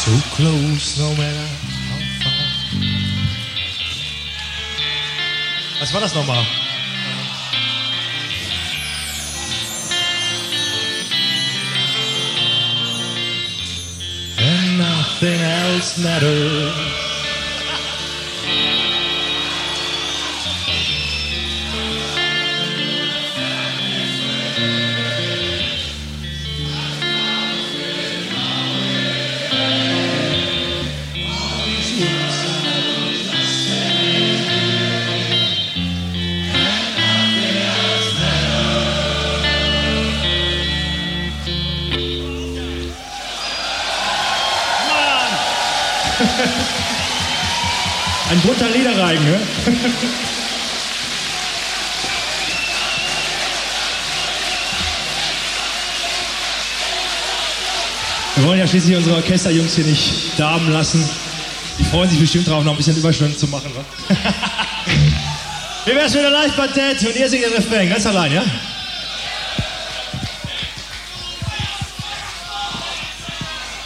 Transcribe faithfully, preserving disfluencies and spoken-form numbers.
So close, no matter how far. Was war das nochmal? And nothing else matters. Ein bunter Liederreigen, ne? Wir wollen ja schließlich unsere Orchesterjungs hier nicht darben lassen. Die freuen sich bestimmt drauf, noch ein bisschen Überstunden zu machen, wa? Wie wär's mit der Live-Quartett und ihr singt den Refrain, ganz allein, ja?